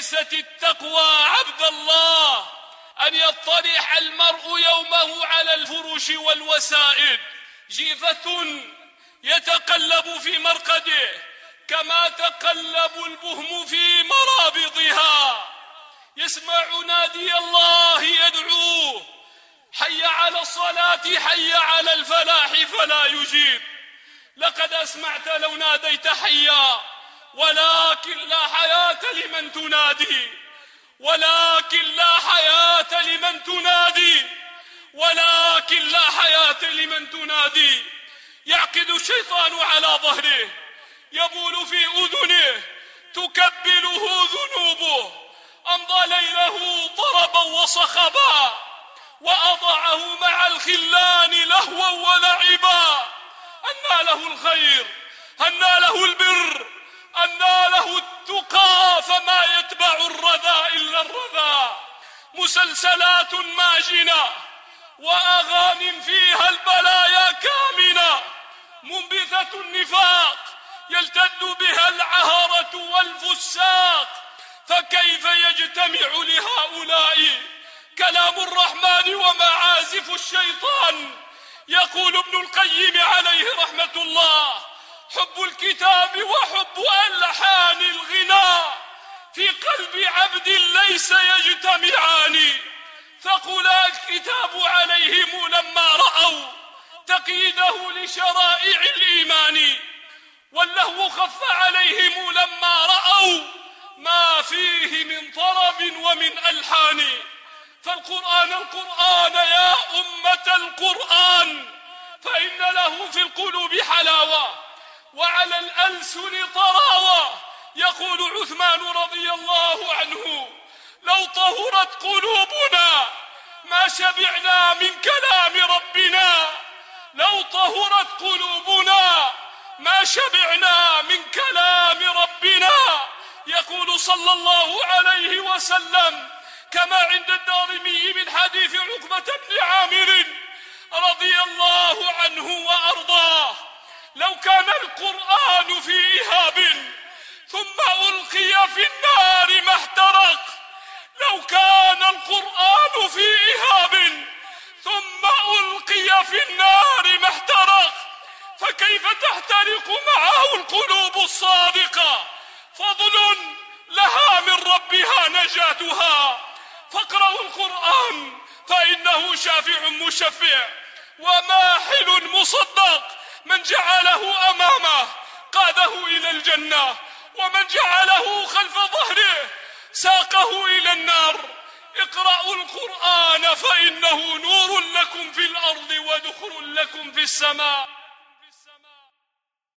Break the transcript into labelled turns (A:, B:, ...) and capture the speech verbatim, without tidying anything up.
A: وليست التقوى عبد الله أن يطرح المرء يومه على الفرش والوسائد جيفة يتقلب في مرقده كما تقلب البهم في مرابضها، يسمع نادي الله يدعوه حي على الصلاة حي على الفلاح فلا يجيب. لقد أسمعت لو ناديت حيا ولكن لا حياة لمن تنادي، ولكن لا حياة لمن تنادي، ولكن لا حياة لمن تنادي. يعقد الشيطان على ظهره، يبول في أذنه، تكبله ذنوبه. أمضى ليله طربا وصخبا وأضعه مع الخلان لهوا ولعبا. أنى له الخير، أنى له البر، أنى له التقى، فما يتبع الرذى إلا الرذى. مسلسلات ماجنة وأغان فيها البلايا كامنة، منبثة النفاق يلتد بها العهرة والفساق. فكيف يجتمع لهؤلاء كلام الرحمن ومعازف الشيطان؟ يقول ابن القيم عليه رحمة الله: حب الكتاب وحب ألحان الغناء في قلب عبد ليس يجتمعان. ثقل الكتاب عليهم لما رأوا تقييده لشرائع الإيمان، واللهو خف عليهم لما رأوا ما فيه من طرب ومن ألحان. فالقرآن القرآن يا أمة القرآن، فإن له في القلوب حلاوة وعلى الألسن طراوة. يقول عثمان رضي الله عنه: لو طهرت قلوبنا ما شبعنا من كلام ربنا، لو طهرت قلوبنا ما شبعنا من كلام ربنا. يقول صلى الله عليه وسلم كما عند الدارمي من حديث عقبة بن عامر رضي الله عنه وأرضاه: لو كان القرآن في إهاب ثم ألقي في النار ما احترق، لو كان القرآن في إهاب ثم ألقي في النار ما احترق، فكيف تحترق معه القلوب الصادقة؟ فضل لها من ربها نجاتها. فاقرأوا القرآن فإنه شافع مشفع وماحل مصدق. من جعله أمامه قاده إلى الجنة، ومن جعله خلف ظهره ساقه إلى النار. اقرأوا القرآن فإنه نور لكم في الأرض ودخل لكم في السماء.